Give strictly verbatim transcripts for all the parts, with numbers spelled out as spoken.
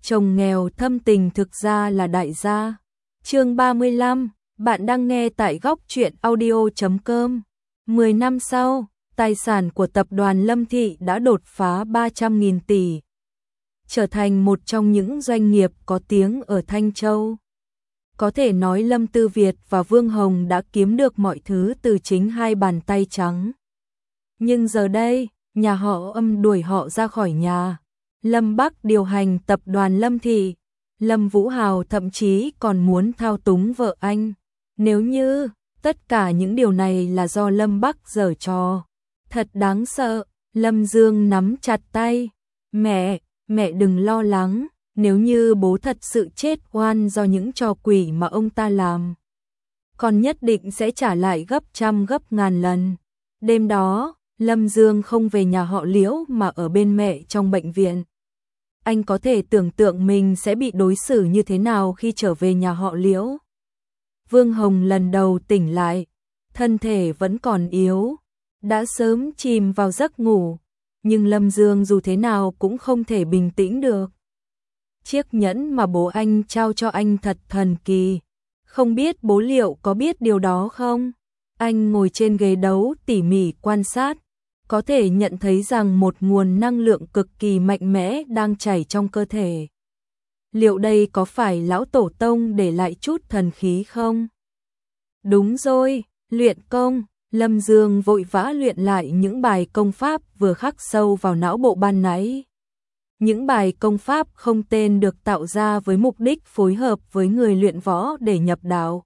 chồng nghèo thâm tình thực ra là đại gia. Chương ba mươi lăm, bạn đang nghe tại góc truyện audio chấm com. mười năm sau, tài sản của tập đoàn Lâm Thị đã đột phá ba trăm nghìn tỷ, trở thành một trong những doanh nghiệp có tiếng ở Thanh Châu. Có thể nói Lâm Tư Việt và Vương Hồng đã kiếm được mọi thứ từ chính hai bàn tay trắng. Nhưng giờ đây, nhà họ Âm đuổi họ ra khỏi nhà. Lâm Bắc điều hành tập đoàn Lâm Thị, Lâm Vũ Hào thậm chí còn muốn thao túng vợ anh. Nếu như tất cả những điều này là do Lâm Bắc giở trò, thật đáng sợ. Lâm Dương nắm chặt tay. Mẹ, mẹ đừng lo lắng, nếu như bố thật sự chết oan do những trò quỷ mà ông ta làm, con nhất định sẽ trả lại gấp trăm gấp ngàn lần. Đêm đó, Lâm Dương không về nhà họ Liễu mà ở bên mẹ trong bệnh viện. Anh có thể tưởng tượng mình sẽ bị đối xử như thế nào khi trở về nhà họ Liễu. Vương Hồng lần đầu tỉnh lại, thân thể vẫn còn yếu, đã sớm chìm vào giấc ngủ, nhưng Lâm Dương dù thế nào cũng không thể bình tĩnh được. Chiếc nhẫn mà bố anh trao cho anh thật thần kỳ, không biết bố liệu có biết điều đó không? Anh ngồi trên ghế đấu tỉ mỉ quan sát, có thể nhận thấy rằng một nguồn năng lượng cực kỳ mạnh mẽ đang chảy trong cơ thể. Liệu đây có phải lão tổ tông để lại chút thần khí không? Đúng rồi, luyện công. Lâm Dương vội vã luyện lại những bài công pháp vừa khắc sâu vào não bộ ban nãy. Những bài công pháp không tên được tạo ra với mục đích phối hợp với người luyện võ để nhập đạo.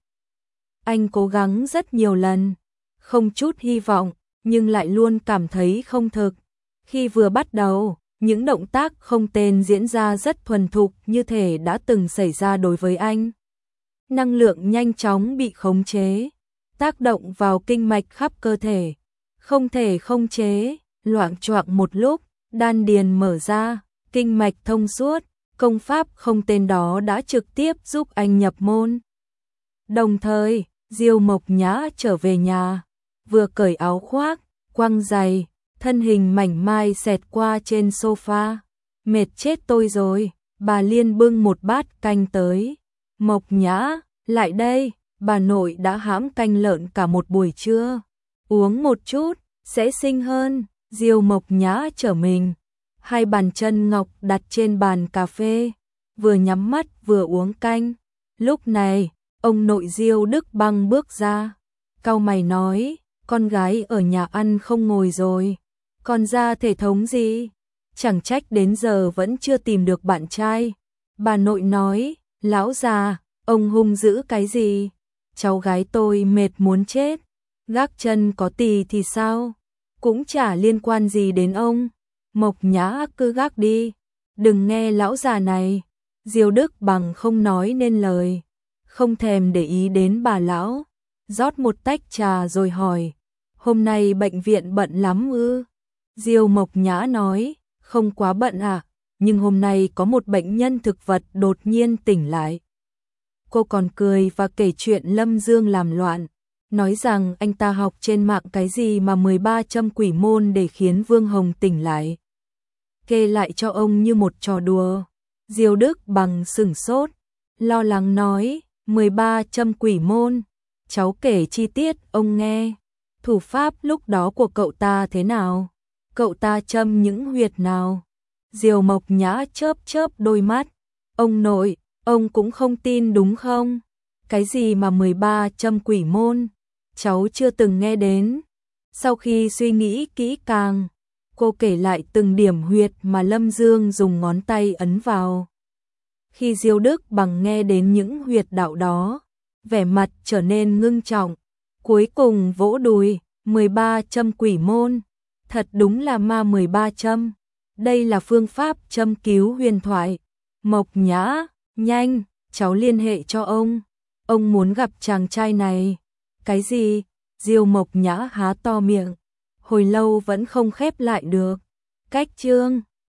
Anh cố gắng rất nhiều lần, không chút hy vọng, nhưng lại luôn cảm thấy không thực. Khi vừa bắt đầu, những động tác không tên diễn ra rất thuần thục như thể đã từng xảy ra đối với anh. Năng lượng nhanh chóng bị khống chế, tác động vào kinh mạch khắp cơ thể, không thể khống chế, loạng choạng một lúc, đan điền mở ra, kinh mạch thông suốt, công pháp không tên đó đã trực tiếp giúp anh nhập môn. Đồng thời, Diêu Mộc Nhã trở về nhà, vừa cởi áo khoác, quăng giày, thân hình mảnh mai xẹt qua trên sofa. Mệt chết tôi rồi, bà Liên bưng một bát canh tới. Mộc Nhã, lại đây, bà nội đã hãm canh lợn cả một buổi trưa. Uống một chút, sẽ xinh hơn. Diêu Mộc Nhã trở mình, hai bàn chân ngọc đặt trên bàn cà phê, vừa nhắm mắt vừa uống canh. Lúc này, ông nội Diêu Đức Băng bước ra, cau mày nói, con gái ở nhà ăn không ngồi rồi, còn ra thể thống gì? Chẳng trách đến giờ vẫn chưa tìm được bạn trai. Bà nội nói, lão già, ông hung dữ cái gì? Cháu gái tôi mệt muốn chết, gác chân có tì thì sao? Cũng chả liên quan gì đến ông. Mộc Nhã cứ gác đi, đừng nghe lão già này. Diêu Đức Bằng không nói nên lời, không thèm để ý đến bà lão, rót một tách trà rồi hỏi, hôm nay bệnh viện bận lắm ư? Diêu Mộc Nhã nói, không quá bận à, nhưng hôm nay có một bệnh nhân thực vật đột nhiên tỉnh lại. Cô còn cười và kể chuyện Lâm Dương làm loạn, nói rằng anh ta học trên mạng cái gì mà mười ba châm quỷ môn để khiến Vương Hồng tỉnh lại. Kể lại cho ông như một trò đùa. Diêu Đức Bằng sửng sốt, lo lắng nói, mười ba châm quỷ môn, cháu kể chi tiết ông nghe. Thủ pháp lúc đó của cậu ta thế nào? Cậu ta châm những huyệt nào? Diêu Mộc Nhã chớp chớp đôi mắt, ông nội, ông cũng không tin đúng không? Cái gì mà mười ba châm quỷ môn? Cháu chưa từng nghe đến. Sau khi suy nghĩ kỹ càng, cô kể lại từng điểm huyệt mà Lâm Dương dùng ngón tay ấn vào. Khi Diêu Đức Bằng nghe đến những huyệt đạo đó, vẻ mặt trở nên ngưng trọng, cuối cùng vỗ đùi, mười ba châm quỷ môn, thật đúng là ma mười ba châm. Đây là phương pháp châm cứu huyền thoại. Mộc Nhã, nhanh, cháu liên hệ cho ông. Ông muốn gặp chàng trai này. Cái gì? Diêu Mộc Nhã há to miệng, hồi lâu vẫn không khép lại được. Cách chương